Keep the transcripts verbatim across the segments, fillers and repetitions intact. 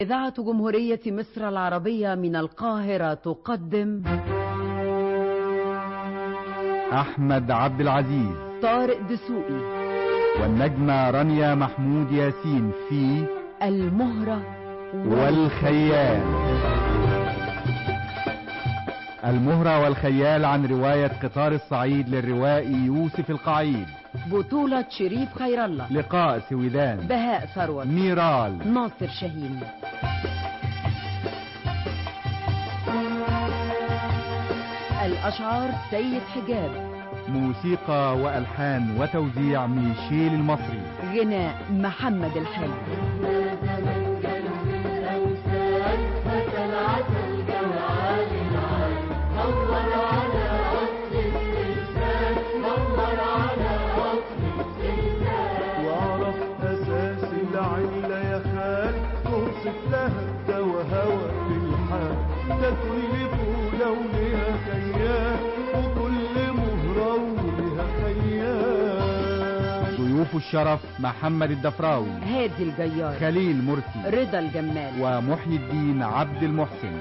إذاعة جمهورية مصر العربية من القاهرة تقدم أحمد عبد العزيز، طارق دسوقي، والنجمة رانيا محمود ياسين في المهرة والخيال. المهرة والخيال عن رواية قطار الصعيد للروائي يوسف القعيد، بطولة شريف خير الله، لقاء سويدان، بهاء ثروت، ميرال، ناصر شاهين. الأشعار سيد حجاب، موسيقى وألحان وتوزيع ميشيل المصري، غناء محمد الحلو. ضيوف الشرف محمد الدفراوي، هادي الجيار، خليل مرسي، رضا الجمال، ومحيي الدين عبد المحسن.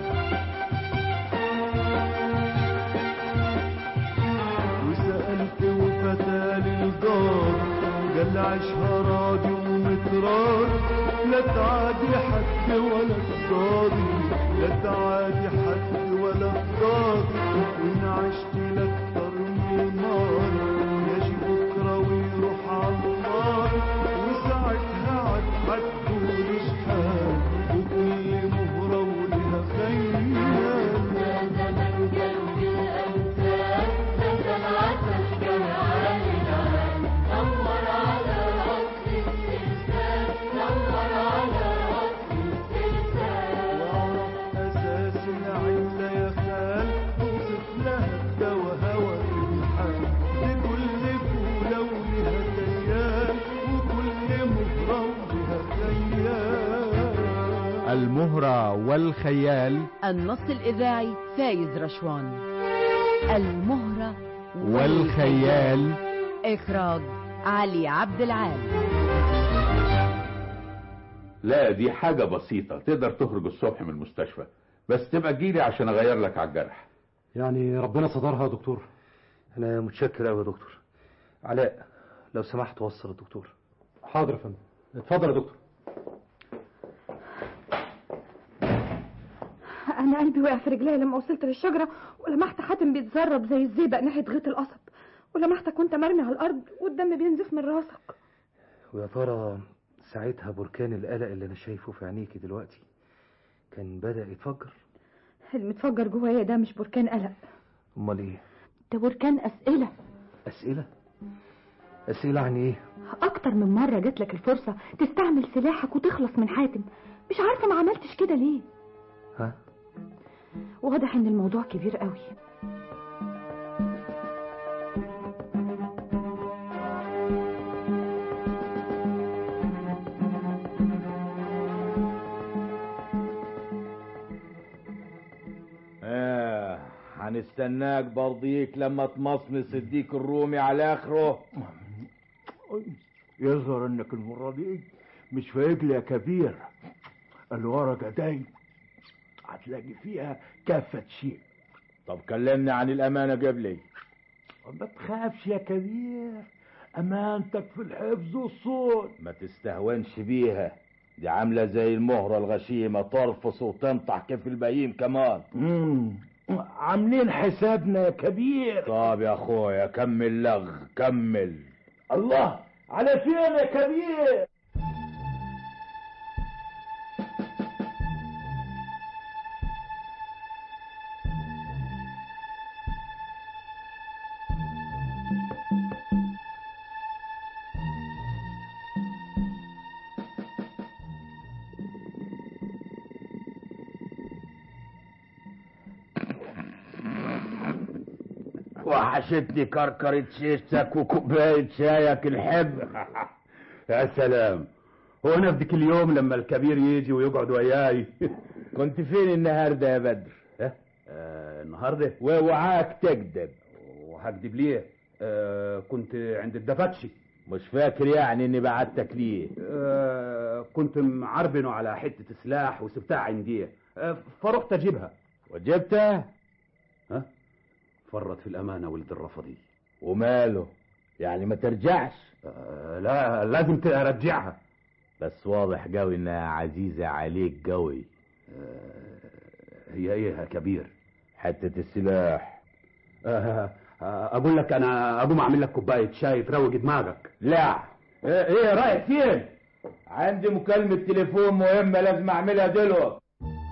وسألت وفتى للجار قال عيشها راضي ومترار، لا تعادي حد ولا تصادي، لا تعادي حد ولا تصادي، وإن عشت لأكتر من نار يجي بكرة ويروح عالنار، وساعتها عاد هتكون شحال وكل مهرة ولها خيال. يا زمن قلبي الأمثال نزل عسل جمال العال، نور على أصل السلسال، نور على أصل السلسال. وعرف أساس العلة يا خال، توصف لها الدوا هوى الحال، لكل فولة ولها كيان وكل مهرة ولها خيال. المهرة والخيال، النص الإذاعي فايز رشوان. المهرة والخيال، إخراج علي عبد العال. لا دي حاجة بسيطة، تقدر تخرج الصبح من المستشفى، بس تبقى تجيلي عشان اغير لك على الجرح. يعني ربنا سترها يا دكتور. انا متشكر قوي يا دكتور. علاء لو سمحت وصل الدكتور. حاضر يا فندم، اتفضل يا دكتور. انا قلبي وقع في رجلي لما وصلت للشجره، ولمحت حاتم بيتزرب زي الزيبق ناحيه غيط القصب، ولمحتك وانت مرمي على الارض والدم بينزف من راسك. ويا ترى ساعتها بركان القلق اللي انا شايفه في عينيكي دلوقتي كان بدأ يتفجر؟ المتفجر جوايا ده مش بركان قلق. امال ايه؟ ده بركان اسئله. اسئله؟ اسئله عن ايه؟ اكتر من مره جات لك الفرصه تستعمل سلاحك وتخلص من حاتم، مش عارفه ما عملتش كده ليه؟ ها؟ واضح ان الموضوع كبير قوي. اه هنستناك برضيك لما تمصمص الديك الرومي على اخره. يظهر انك المرة دي مش فايق يا كبير. الورقة دي هتلاقي فيها كافة شيء. طب كلمني عن الامانة قبلي. ما تخافش يا كبير، امانتك في الحفظ والصون. ما تستهونش بيها، دي عاملة زي المهرة الغشيمة، ترفص وتنطح كيف البهيم كمان. امم عاملين حسابنا يا كبير. طب يا اخويا كمل لغ كمل. الله، على فين يا كبير؟ وحشتني كركرة شيشتك وكوباية شايك الحب. يا سلام، هو انا بدك اليوم لما الكبير يجي ويقعد وياي. كنت فين النهارده يا بدر؟ اه آه النهارده ووعاك تكذب. وهكذب ليه؟ آه كنت عند الدفتشي. مش فاكر يعني اني بعتك ليه؟ آه كنت معربنه على حتة سلاح وسبتها عندي، آه فرحت اجيبها. وجبتها؟ ها؟ فرط في الامانة ولد الرفضي. وماله؟ يعني ما ترجعش؟ آه لا لازم ترجعها. بس واضح قوي انها عزيزة عليك قوي. آه هي ايه يا كبير؟ حتة السلاح. آه آه اقول لك انا اقوم اعمل لك كوباية شاي تروق دماغك. لا. ايه, إيه رايح فين؟ عندي مكالمة تليفون مهمة لازم اعملها دلوقتي.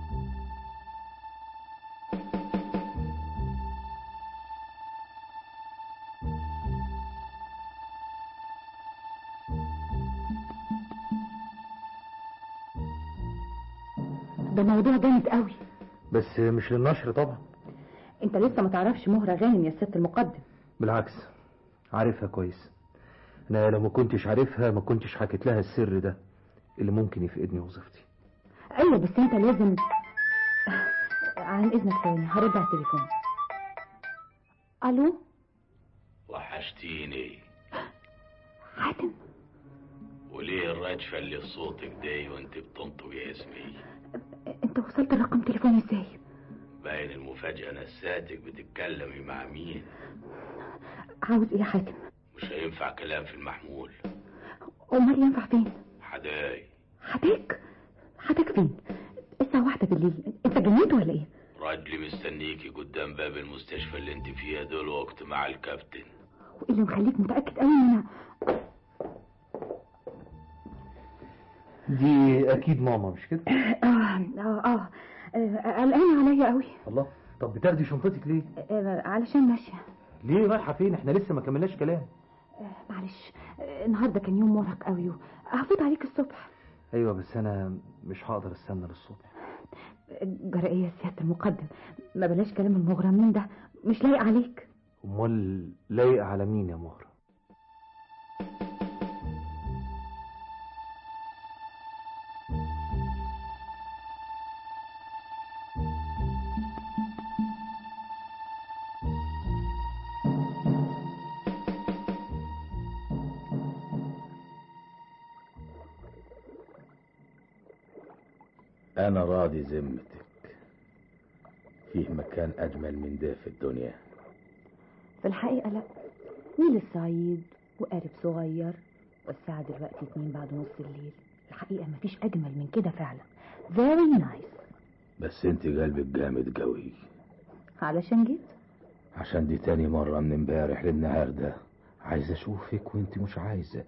ده موضوع جامد قوي. بس مش للنشر طبعا. انت لسه ما تعرفش مهرة غانم يا ست المقدم. بالعكس عارفها كويس. انا لو ما كنتش عارفها ما كنتش حكيت لها السر ده اللي ممكن يفقدني وظيفتي. ايوه بس انت لازم. عن اذنك ثواني هرد على التليفون. الو. وحشتيني. حاتم. وليه الرجفة اللي في صوتك دي وانت بتنطقي اسمي؟ انت وصلت الرقم تليفوني ازاي؟ باين المفاجأة نساتك بتتكلمي مع مين؟ عاوز ايه يا حاتم؟ مش هينفع كلام في المحمول. امال ينفع فين؟ حداي. حداك؟ حداك فين؟ الساعة واحدة بالليل، انت جنيت ولا ايه؟ راجلي مستنيكي قدام باب المستشفى اللي انت فيها دلوقتي مع الكابتن. وايه اللي مخليك متأكد قوي ان انا؟ دي اكيد ماما مش كده؟ اه اه اه قلقانة عليا قوي. الله، طب بتاخدي شنطتك ليه؟ آه علشان ماشية. ليه رايحة فين؟ احنا لسه ما كملناش كلام. آه معلش، آه النهارده كان يوم مرهق قوي هفوت عليك الصبح. ايوه بس انا مش هقدر استنى للصبح. جرأية يا سيادة المقدم، ما بلاش كلام المغرمين ده، مش لايق عليك. امال لايق على مين يا مهرة؟ أنا راضي ذمتك. فيه مكان أجمل من ده في الدنيا؟ في الحقيقة لا. نيل الصعيد وقارب صغير والساعة دلوقتي اتنين بعد نص الليل. الحقيقة مفيش أجمل من كده فعلا. very nice. بس انت قلبك جامد قوي. علشان جيت؟ عشان دي تاني مرة من امبارح للنهاردة عايز أشوفك وانت مش عايزة.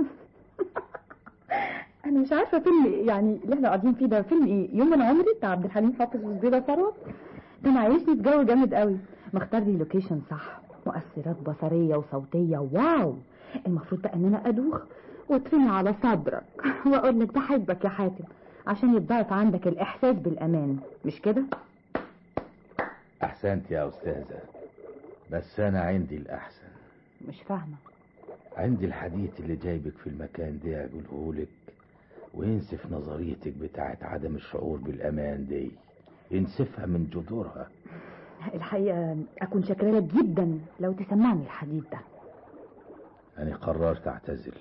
انا مش عارفه فيلم يعني اللي احنا قاعدين فيه ده فيلم ايه؟ يوم من عمري بتاع عبد الحليم حافظ وزبيده ثروت. ده معيشني في جو جامد قوي. مختار لي لوكيشن صح، مؤثرات بصريه وصوتيه واو. المفروض بقى ان انا ادوخ واترمي على صدرك واقول لك بحبك يا حاتم عشان يتضاعف عندك الاحساس بالامان، مش كده؟ احسنت يا استاذه، بس انا عندي الاحسن. مش فاهمه. عندي الحديث اللي جايبك في المكان ده اقولهولك وينسف نظريتك بتاعت عدم الشعور بالامان دي، ينسفها من جذورها. الحقيقه اكون شاكره لك جدا لو تسمعني الحديث ده. انا قررت اعتزل.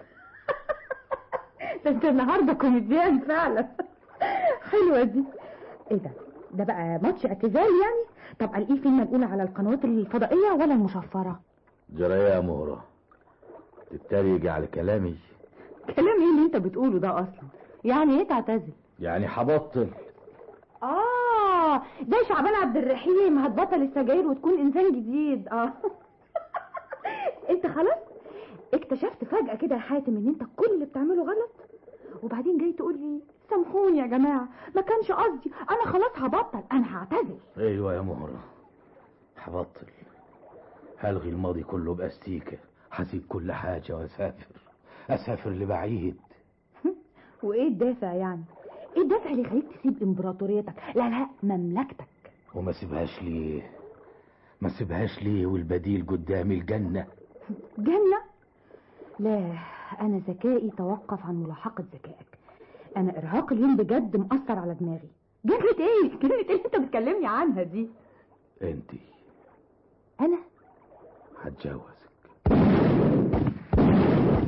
ده انت النهارده كوميديان فعلا. حلوه دي. ايه ده؟ ده بقى ماتش اعتزال يعني؟ طب قال ايه فيلم الاولى على القنوات الفضائيه ولا المشفره؟ جرايه يا مهره، تتريق على كلامي؟ كلام ايه اللي انت بتقوله ده اصلا؟ يعني ايه تعتزل؟ يعني هبطل. اه ده شعبان عبد الرحيم، هتبطل السجاير وتكون انسان جديد. اه انت خلاص اكتشفت فجأة كده يا حاتم ان انت كل اللي بتعمله غلط، وبعدين جاي تقول لي سامحوني يا جماعة ما كانش قصدي، انا خلاص هبطل، انا هعتزل. ايوه يا مهرة هبطل، هلغي الماضي كله باستيكة، هسيب كل حاجة واسافر، اسافر لبعيد. وايه الدافع يعني؟ ايه الدافع اللي يخليك تسيب امبراطوريتك، لا لا مملكتك؟ وما سيبهاش ليه؟ ما سيبهاش ليه والبديل قدامي الجنة. جنة؟ لا انا ذكائي توقف عن ملاحقة ذكائك. انا ارهاق اليوم بجد مأثر على دماغي. جنة ايه؟ جنة ايه اللي انت بتكلمني عنها دي؟ انتي. انا؟ هتجوزك.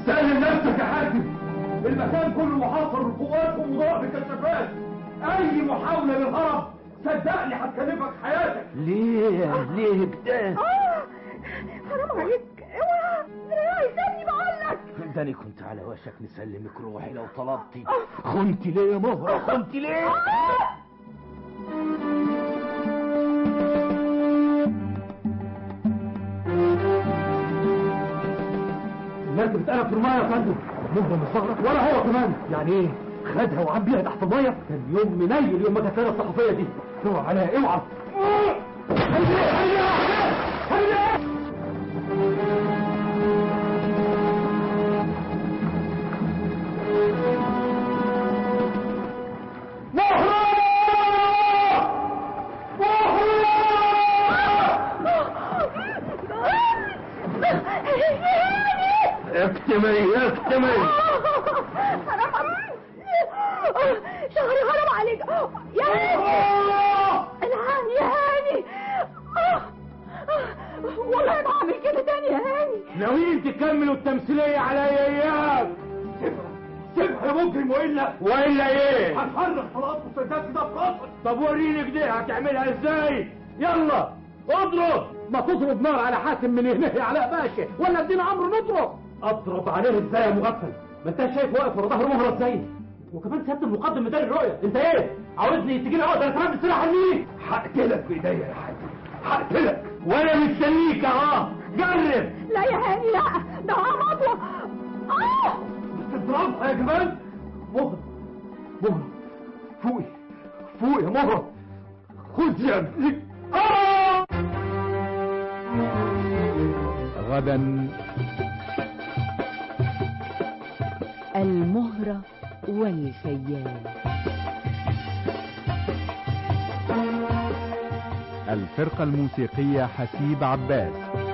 سلم نفسك يا حاكم، المكان كله محاصر بالقوات ومضاء بالكشافات. اي محاولة للهرب صدقني هتكلفك حياتك. ليه ليه كده؟ اه حرام عليك، اوعى دراعي سيبني بقولك. ده انا كنت على وشك نسلمك روحي لو طلبتي. خنتي ليه يا مهرة؟ خنتي ليه؟ المركب اتقلب في الميه يا فندم. مهرة مصغرة ولا هو كمان. يعني ايه؟ خدها وعم بيها تحت الميه؟ كان يوم منيل يوم ما جت لنا الصحفيه دي. اوعى عليها اوعى. اكتمي اكتمي. شهري حرام عليك يا هاني. الهاني يا هاني. والله ما هعمل كده تاني يا هاني. ناويين تكملوا التمثيلية عليا ايام؟ سيبها سيبها يا مجرم، والا والا ايه؟ هتحرك طلقات مسدسات ده بقصر. طب وريني كده هتعملها ازاي؟ يلا اضرب. ما تضرب نار على حاكم من هنا يا علاء باشا، ولا ادينا امر نضرب. اضرب عليه ازاي يا مغفل؟ ما انت شايف واقف ورا ظهر مهرة ازاي؟ وكمان سيادة المقدم مداري الرؤية. انت ايه عاوزني تجيني عقدة ترمي السلاح على هقتلك بايديا يا حاجة، هقتلك وانا مستنيك اهو. جرب. لا يا هاني لا، ده مطوة. اه بتضربها يا جمال. مهرة مهرة فوقي فوقي يا مهرة. خذ يا ابني. آه! غدا المهرة والخيال. الفرقة الموسيقية حسيب عباس.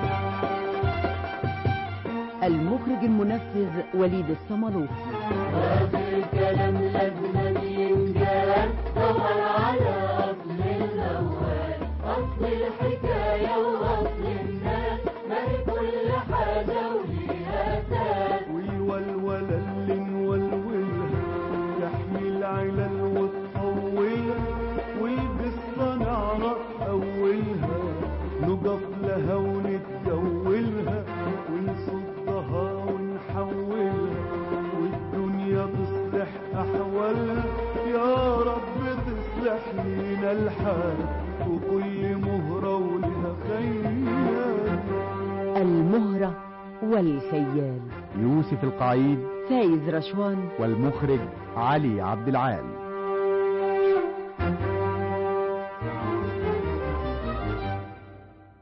المخرج المنفذ وليد الصملوطي. هذا الكلام لازم ينجال، دور على أصل الأول، أصل الحكاية وأصل الناس، ما هي كل حاجة وليها أساس. والولولة اللي نولولها تحمي العلل وتطولها، والقصة نعرف أولها، نقف لها ونتجولها، ونصدها ونحولها، والدنيا تصلح أحوالها. يا رب تصلح لينا الحال، وكل مهرة ولها خيال. المهرة والخيال. يوسف القعيد، فايز رشوان، والمخرج علي عبد العال.